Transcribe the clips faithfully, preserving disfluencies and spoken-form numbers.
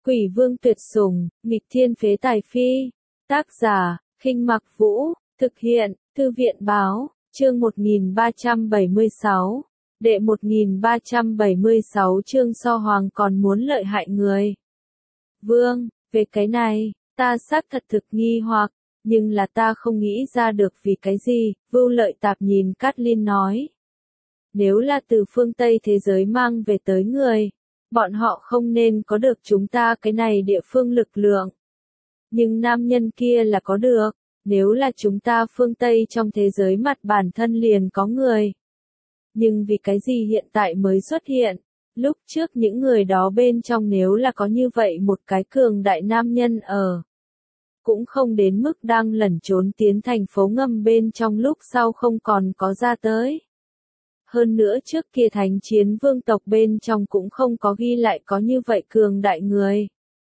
Quỷ vương tuyệt sủng, nghịch thiên phế tài phi. Tác giả, Khinh Mặc Vũ, thực hiện, Thư viện báo, chương một nghìn ba trăm bảy mươi sáu. Đệ một nghìn ba trăm bảy mươi sáu chương So Hoàng còn muốn lợi hại người. Vương, về cái này, ta xác thật thực nghi hoặc, nhưng là ta không nghĩ ra được vì cái gì, Vưu Lợi Tạp nhìn Cát Linh nói. Nếu là từ phương Tây thế giới mang về tới người, bọn họ không nên có được chúng ta cái này địa phương lực lượng. Nhưng nam nhân kia là có được, nếu là chúng ta phương Tây trong thế giới mặt bản thân liền có người. Nhưng vì cái gì hiện tại mới xuất hiện, lúc trước những người đó bên trong nếu là có như vậy một cái cường đại nam nhân ở. Cũng không đến mức đang lẩn trốn tiến thành phố ngầm bên trong lúc sau không còn có ra tới. Hơn nữa trước kia thánh chiến vương tộc bên trong cũng không có ghi lại có như vậy cường đại người.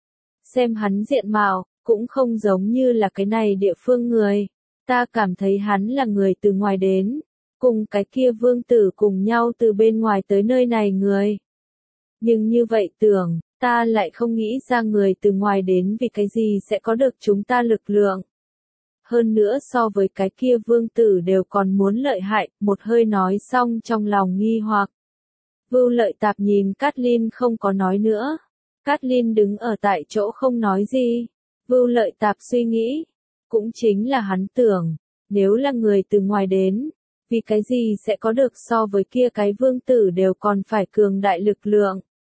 Xem hắn diện mạo, cũng không giống như là cái này địa phương người. Ta cảm thấy hắn là người từ ngoài đến, cùng cái kia vương tử cùng nhau từ bên ngoài tới nơi này người. Nhưng như vậy tưởng, ta lại không nghĩ ra người từ ngoài đến vì cái gì sẽ có được chúng ta lực lượng. Hơn nữa so với cái kia vương tử đều còn muốn lợi hại, một hơi nói xong trong lòng nghi hoặc. Vưu Lợi Tạp nhìn Cát Linh không có nói nữa. Cát Linh đứng ở tại chỗ không nói gì. Vưu Lợi Tạp suy nghĩ. Cũng chính là hắn tưởng, nếu là người từ ngoài đến, vì cái gì sẽ có được so với kia cái vương tử đều còn phải cường đại lực lượng.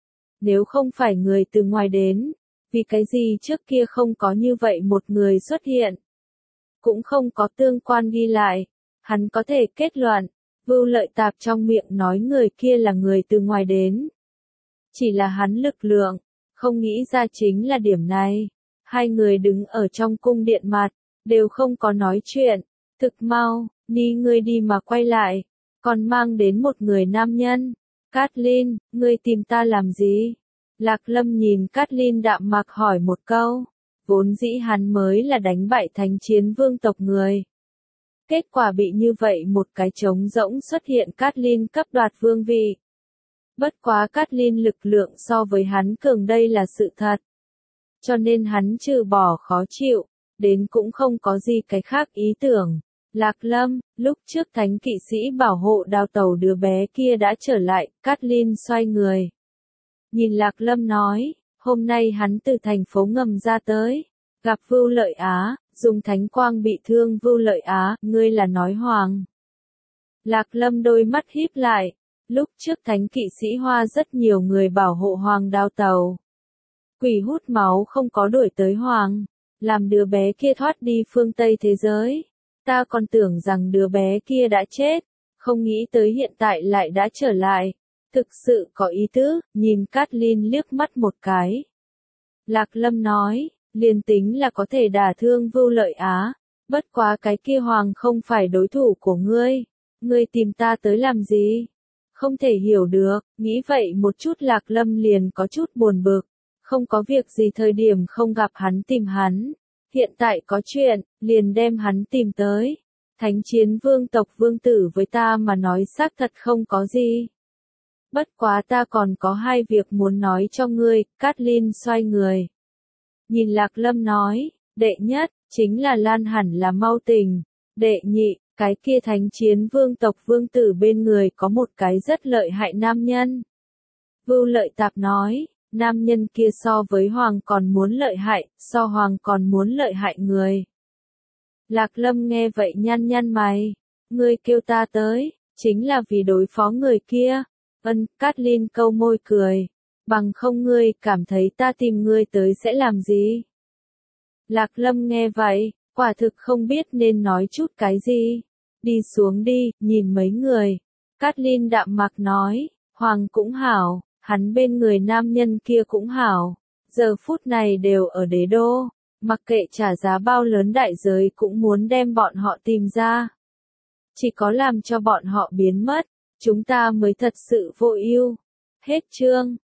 Nếu không phải người từ ngoài đến, vì cái gì trước kia không có như vậy một người xuất hiện. Cũng không có tương quan ghi lại, hắn có thể kết luận, Vưu Lợi Tạp trong miệng nói người kia là người từ ngoài đến. Chỉ là hắn lực lượng, không nghĩ ra chính là điểm này. Hai người đứng ở trong cung điện mặt, đều không có nói chuyện, thực mau, ni ngươi đi mà quay lại, còn mang đến một người nam nhân. Cát Linh, ngươi tìm ta làm gì? Lạc Lâm nhìn Cát Linh đạm mạc hỏi một câu. Vốn dĩ hắn mới là đánh bại thánh chiến vương tộc người. Kết quả bị như vậy một cái trống rỗng xuất hiện Cát Linh cấp đoạt vương vị. Bất quá Cát Linh lực lượng so với hắn cường đây là sự thật. Cho nên hắn trừ bỏ khó chịu, đến cũng không có gì cái khác ý tưởng. Lạc Lâm, lúc trước thánh kỵ sĩ bảo hộ đào tàu đứa bé kia đã trở lại, Cát Linh xoay người. Nhìn Lạc Lâm nói. Hôm nay hắn từ thành phố ngầm ra tới, gặp Vưu Lợi Á, dùng thánh quang bị thương Vưu Lợi Á, ngươi là nói Hoàng. Lạc Lâm đôi mắt híp lại, lúc trước thánh kỵ sĩ Hoa rất nhiều người bảo hộ Hoàng đào tàu. Quỷ hút máu không có đuổi tới Hoàng, làm đứa bé kia thoát đi phương Tây thế giới. Ta còn tưởng rằng đứa bé kia đã chết, không nghĩ tới hiện tại lại đã trở lại. Thực sự có ý tứ, nhìn Cát Linh liếc mắt một cái. Lạc Lâm nói, liền tính là có thể đả thương Vưu Lợi Á, bất quá cái kia Hoàng không phải đối thủ của ngươi, ngươi tìm ta tới làm gì? Không thể hiểu được, nghĩ vậy một chút Lạc Lâm liền có chút buồn bực, không có việc gì thời điểm không gặp hắn tìm hắn, hiện tại có chuyện, liền đem hắn tìm tới. Thánh chiến vương tộc vương tử với ta mà nói xác thật không có gì. Bất quá ta còn có hai việc muốn nói cho ngươi, Cát Linh xoay người. Nhìn Lạc Lâm nói, đệ nhất, chính là Lan hẳn là mau tình, đệ nhị, cái kia thánh chiến vương tộc vương tử bên người có một cái rất lợi hại nam nhân. Vưu Lợi Tạp nói, nam nhân kia so với Hoàng còn muốn lợi hại, so Hoàng còn muốn lợi hại người. Lạc Lâm nghe vậy nhăn nhăn mày, ngươi kêu ta tới, chính là vì đối phó người kia. Ân, Cát Linh câu môi cười. Bằng không ngươi cảm thấy ta tìm ngươi tới sẽ làm gì? Lạc Lâm nghe vậy, quả thực không biết nên nói chút cái gì. Đi xuống đi, nhìn mấy người. Cát Linh đạm mạc nói, Hoàng cũng hảo, hắn bên người nam nhân kia cũng hảo. Giờ phút này đều ở đế đô, mặc kệ trả giá bao lớn đại giới cũng muốn đem bọn họ tìm ra. Chỉ có làm cho bọn họ biến mất. Chúng ta mới thật sự vô ưu. Hết chương.